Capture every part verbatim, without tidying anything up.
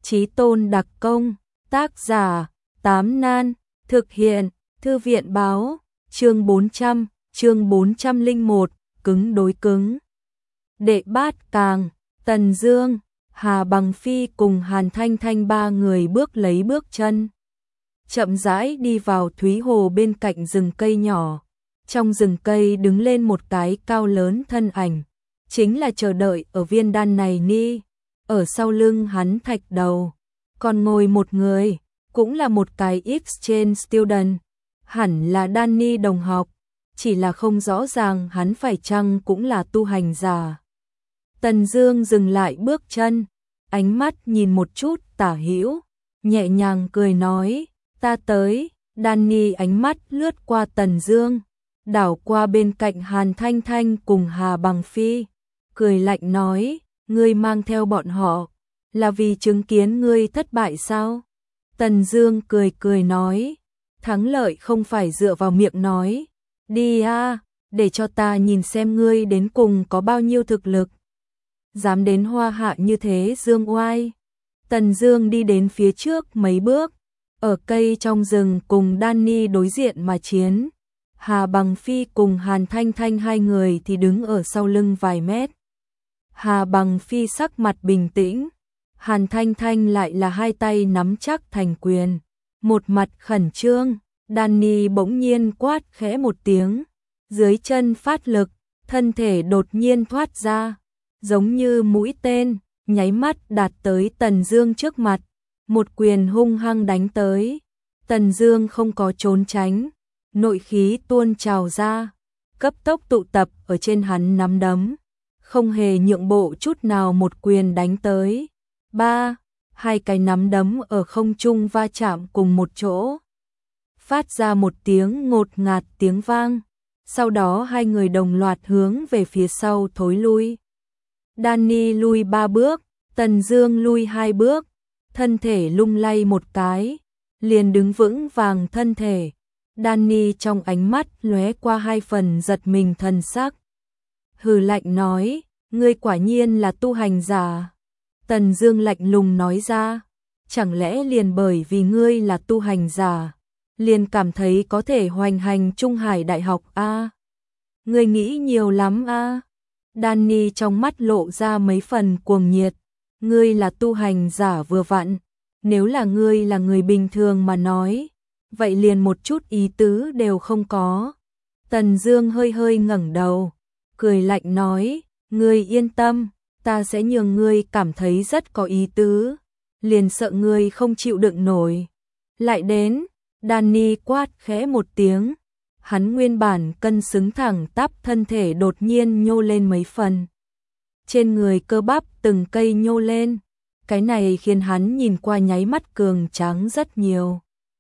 Chí tôn đặc công, tác giả, Tám Nan, thực hiện, Thư viện báo, chương bốn trăm, chương bốn trăm lẻ một, cứng đối cứng. Đệ bát càng, Tần Dương, Hà Bằng Phi cùng Hàn Thanh Thanh ba người bước lấy bước chân. Chậm rãi đi vào Thúy Hồ bên cạnh rừng cây nhỏ. Trong rừng cây đứng lên một cái cao lớn thân ảnh. Chính là chờ đợi ở viên đan này ni. Ở sau lưng hắn thạch đầu. Còn ngồi một người, cũng là một cái exchange student. Hẳn là Danny đồng học. Chỉ là không rõ ràng hắn phải chăng cũng là tu hành giả. Tần Dương dừng lại bước chân. Ánh mắt nhìn một chút tả hữu. Nhẹ nhàng cười nói. Ta tới. Danny ánh mắt lướt qua Tần Dương. Đảo qua bên cạnh Hàn Thanh Thanh cùng Hà Bằng Phi. Cười lạnh nói. Ngươi mang theo bọn họ. Là vì chứng kiến ngươi thất bại sao? Tần Dương cười cười nói. Thắng lợi không phải dựa vào miệng nói. Đi a, để cho ta nhìn xem ngươi đến cùng có bao nhiêu thực lực. Dám đến Hoa Hạ như thế Dương oai. Tần Dương đi đến phía trước mấy bước. Ở cây trong rừng cùng Danny đối diện mà chiến. Hà Bằng Phi cùng Hàn Thanh Thanh hai người thì đứng ở sau lưng vài mét. Hà Bằng Phi sắc mặt bình tĩnh. Hàn Thanh Thanh lại là hai tay nắm chắc thành quyền. Một mặt khẩn trương. Danny bỗng nhiên quát khẽ một tiếng. Dưới chân phát lực. Thân thể đột nhiên thoát ra. Giống như mũi tên. Nháy mắt đạt tới Tần Dương trước mặt. Một quyền hung hăng đánh tới. Tần Dương không có trốn tránh. Nội khí tuôn trào ra. Cấp tốc tụ tập ở trên hắn nắm đấm. Không hề nhượng bộ chút nào một quyền đánh tới. Ba, hai cái nắm đấm ở không trung va chạm cùng một chỗ. Phát ra một tiếng ngột ngạt tiếng vang. Sau đó hai người đồng loạt hướng về phía sau thối lui. Danny lui ba bước, Tần Dương lui hai bước. Thân thể lung lay một cái, liền đứng vững vàng thân thể. Danny trong ánh mắt lóe qua hai phần giật mình thần sắc. Hừ lạnh nói, ngươi quả nhiên là tu hành giả. Tần Dương lạnh lùng nói ra, chẳng lẽ liền bởi vì ngươi là tu hành giả, liền cảm thấy có thể hoành hành Trung Hải Đại học a? À? Ngươi nghĩ nhiều lắm a? À? Danny trong mắt lộ ra mấy phần cuồng nhiệt. Ngươi là tu hành giả vừa vặn, nếu là ngươi là người bình thường mà nói, vậy liền một chút ý tứ đều không có. Tần Dương hơi hơi ngẩng đầu, cười lạnh nói, ngươi yên tâm, ta sẽ nhường ngươi cảm thấy rất có ý tứ, liền sợ ngươi không chịu đựng nổi. Lại đến, Danny quát khẽ một tiếng, hắn nguyên bản cân xứng thẳng tắp thân thể đột nhiên nhô lên mấy phần. Trên người cơ bắp từng cây nhô lên, cái này khiến hắn nhìn qua nháy mắt cường tráng rất nhiều.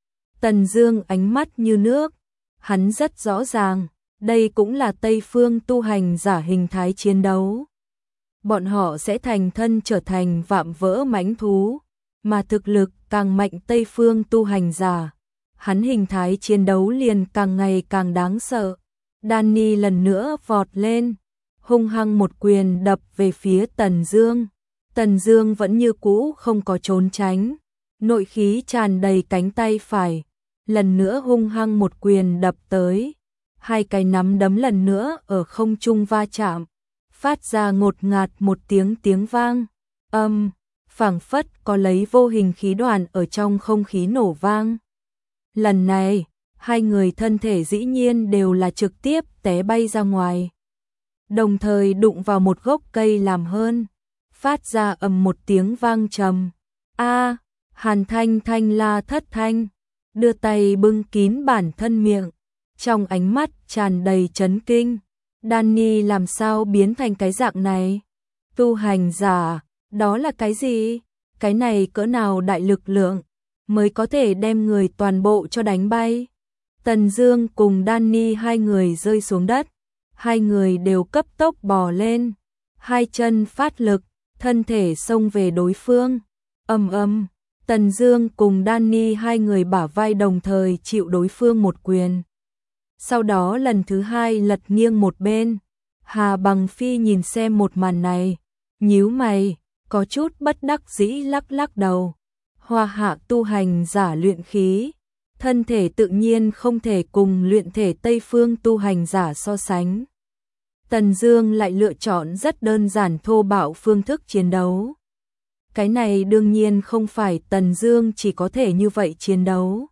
Tần Dương ánh mắt như nước, hắn rất rõ ràng, đây cũng là Tây phương tu hành giả hình thái chiến đấu. Bọn họ sẽ thành thân trở thành vạm vỡ mãnh thú, mà thực lực càng mạnh Tây phương tu hành giả, hắn hình thái chiến đấu liền càng ngày càng đáng sợ. Danny lần nữa vọt lên, hung hăng một quyền đập về phía Tần Dương. Tần Dương vẫn như cũ không có trốn tránh, nội khí tràn đầy cánh tay phải, lần nữa hung hăng một quyền đập tới. Hai cái nắm đấm lần nữa ở không trung va chạm, phát ra ngột ngạt một tiếng tiếng vang. Âm, phảng phất có lấy vô hình khí đoàn ở trong không khí nổ vang. Lần này, hai người thân thể dĩ nhiên đều là trực tiếp té bay ra ngoài. Đồng thời đụng vào một gốc cây làm hơn, phát ra ầm một tiếng vang trầm. A, Hàn Thanh Thanh la thất thanh, đưa tay bưng kín bản thân miệng, trong ánh mắt tràn đầy chấn kinh. Danny làm sao biến thành cái dạng này? Tu hành giả, đó là cái gì? Cái này cỡ nào đại lực lượng mới có thể đem người toàn bộ cho đánh bay? Tần Dương cùng Danny hai người rơi xuống đất, hai người đều cấp tốc bò lên, hai chân phát lực, thân thể xông về đối phương. Ầm ầm, Tần Dương cùng Danny hai người bả vai đồng thời chịu đối phương một quyền. Sau đó lần thứ hai lật nghiêng một bên. Hà Bằng Phi nhìn xem một màn này, nhíu mày, có chút bất đắc dĩ lắc lắc đầu. Hoa hạ tu hành giả luyện khí, thân thể tự nhiên không thể cùng luyện thể Tây phương tu hành giả so sánh. Tần Dương lại lựa chọn rất đơn giản thô bạo phương thức chiến đấu. Cái này đương nhiên không phải Tần Dương chỉ có thể như vậy chiến đấu,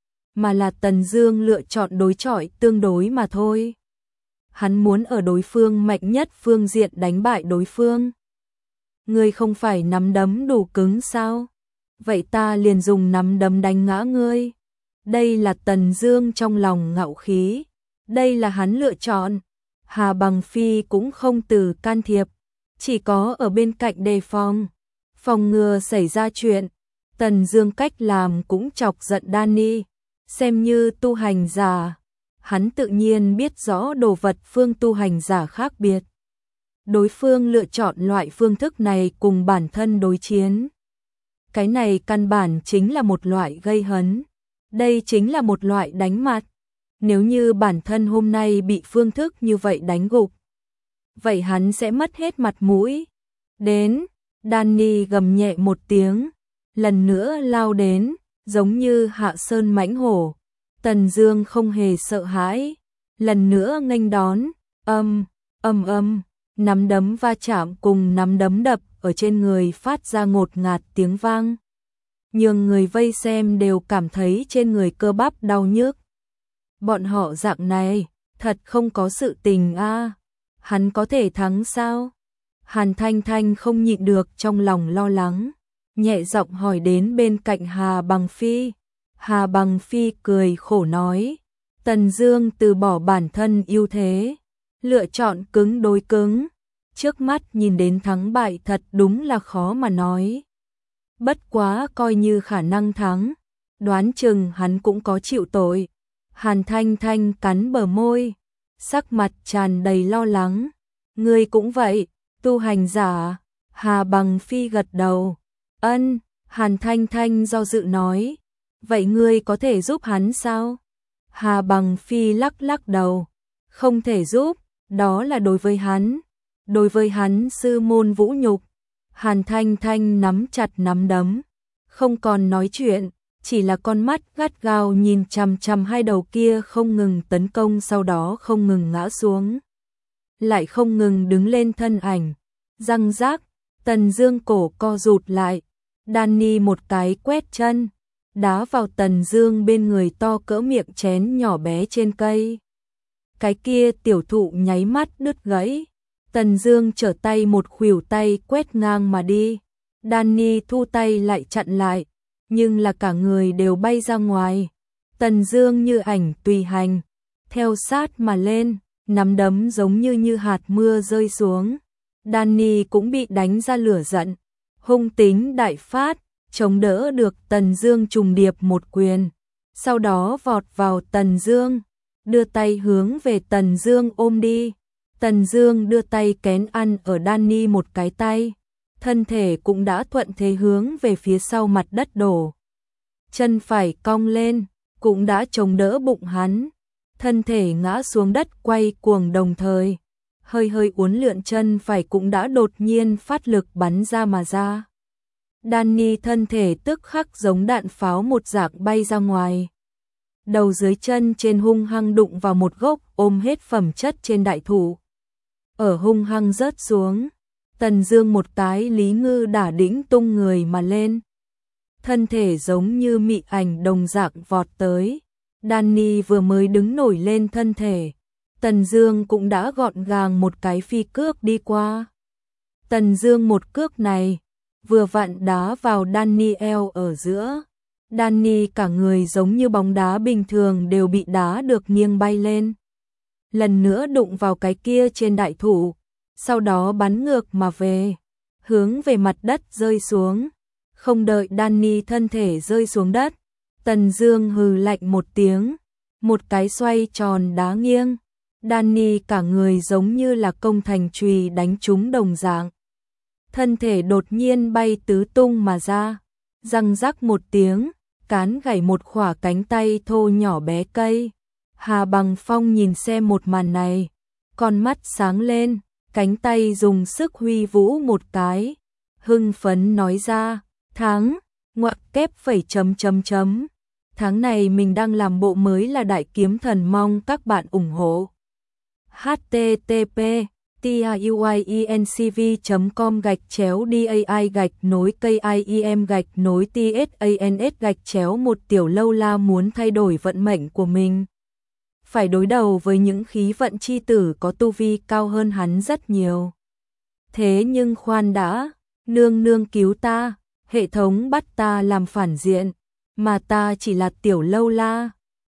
mà là Tần Dương lựa chọn đối chọi tương đối mà thôi. Hắn muốn ở đối phương mạnh nhất phương diện đánh bại đối phương. Ngươi không phải nắm đấm đủ cứng sao? Vậy ta liền dùng nắm đấm đánh ngã ngươi. Đây là Tần Dương trong lòng ngạo khí, đây là hắn lựa chọn. Hà Bằng Phi cũng không từ can thiệp, chỉ có ở bên cạnh đề phòng, phòng ngừa xảy ra chuyện. Tần Dương cách làm cũng chọc giận Danny, xem như tu hành giả, hắn tự nhiên biết rõ đồ vật phương tu hành giả khác biệt. Đối phương lựa chọn loại phương thức này cùng bản thân đối chiến. Cái này căn bản chính là một loại gây hấn, đây chính là một loại đánh mặt. Nếu như bản thân hôm nay bị phương thức như vậy đánh gục, vậy hắn sẽ mất hết mặt mũi. Đến, Danny gầm nhẹ một tiếng, lần nữa lao đến, giống như hạ sơn mãnh hổ. Tần Dương không hề sợ hãi, lần nữa nghênh đón, âm, âm âm, nắm đấm va chạm cùng nắm đấm đập ở trên người phát ra ngột ngạt tiếng vang. Nhưng người vây xem đều cảm thấy trên người cơ bắp đau nhức. Bọn họ dạng này, thật không có sự tình a. À. Hắn có thể thắng sao? Hàn Thanh Thanh không nhịn được trong lòng lo lắng, nhẹ giọng hỏi đến bên cạnh Hà Bằng Phi. Hà Bằng Phi cười khổ nói, Tần Dương từ bỏ bản thân ưu thế, lựa chọn cứng đối cứng. Trước mắt nhìn đến thắng bại thật đúng là khó mà nói. Bất quá coi như khả năng thắng, đoán chừng hắn cũng có chịu tội. Hàn Thanh Thanh cắn bờ môi, sắc mặt tràn đầy lo lắng. Ngươi cũng vậy, tu hành giả? Hà Bằng Phi gật đầu. Ân, Hàn Thanh Thanh do dự nói. Vậy ngươi có thể giúp hắn sao? Hà Bằng Phi lắc lắc đầu. Không thể giúp, đó là đối với hắn. Đối với hắn sư môn vũ nhục. Hàn Thanh Thanh nắm chặt nắm đấm, không còn nói chuyện, chỉ là con mắt gắt gao nhìn chằm chằm hai đầu kia không ngừng tấn công, sau đó không ngừng ngã xuống, lại không ngừng đứng lên thân ảnh. Răng rác, Tần Dương cổ co rụt lại, Danny một cái quét chân, đá vào Tần Dương bên người to cỡ miệng chén nhỏ bé trên cây. Cái kia tiểu thụ nháy mắt đứt gãy. Tần Dương trở tay một khuỷu tay quét ngang mà đi. Danny thu tay lại chặn lại, nhưng là cả người đều bay ra ngoài. Tần Dương như ảnh tùy hành, theo sát mà lên, nắm đấm giống như như hạt mưa rơi xuống. Danny cũng bị đánh ra lửa giận, hung tính đại phát, chống đỡ được Tần Dương trùng điệp một quyền, sau đó vọt vào Tần Dương, đưa tay hướng về Tần Dương ôm đi. Tần Dương đưa tay kén ăn ở Danny một cái tay, thân thể cũng đã thuận thế hướng về phía sau mặt đất đổ. Chân phải cong lên, cũng đã chống đỡ bụng hắn, thân thể ngã xuống đất quay cuồng, đồng thời hơi hơi uốn lượn chân phải cũng đã đột nhiên phát lực bắn ra mà ra. Danny thân thể tức khắc giống đạn pháo một dạng bay ra ngoài. Đầu dưới chân trên hung hăng đụng vào một gốc ôm hết phẩm chất trên đại thụ. Ở hung hăng rớt xuống, Tần Dương một cái lý ngư đả đĩnh tung người mà lên. Thân thể giống như mị ảnh đồng dạng vọt tới. Danny vừa mới đứng nổi lên thân thể, Tần Dương cũng đã gọn gàng một cái phi cước đi qua. Tần Dương một cước này vừa vặn đá vào Danny eo ở giữa. Danny cả người giống như bóng đá bình thường đều bị đá được nghiêng bay lên. Lần nữa đụng vào cái kia trên đại thụ, sau đó bắn ngược mà về, hướng về mặt đất rơi xuống. Không đợi Danny thân thể rơi xuống đất, Tần Dương hừ lạnh một tiếng, một cái xoay tròn đá nghiêng. Danny cả người giống như là công thành chùy đánh trúng đồng dạng. Thân thể đột nhiên bay tứ tung mà ra, răng rắc một tiếng, cán gãy một khỏa cánh tay thô nhỏ bé cây. Hà Bằng Phong nhìn xem một màn này, con mắt sáng lên, cánh tay dùng sức huy vũ một cái, hưng phấn nói ra, tháng, ngoặc kép phẩy chấm chấm chấm. Tháng này mình đang làm bộ mới là Đại Kiếm Thần, mong các bạn ủng hộ. http tiuiencv chấm com gạch chéo dai gạch nối kim gạch nối tsans gạch chéo một Tiểu Lâu La muốn thay đổi vận mệnh của mình. Phải đối đầu với những khí vận chi tử có tu vi cao hơn hắn rất nhiều. Thế nhưng khoan đã, nương nương cứu ta, hệ thống bắt ta làm phản diện, mà ta chỉ là Tiểu Lâu La.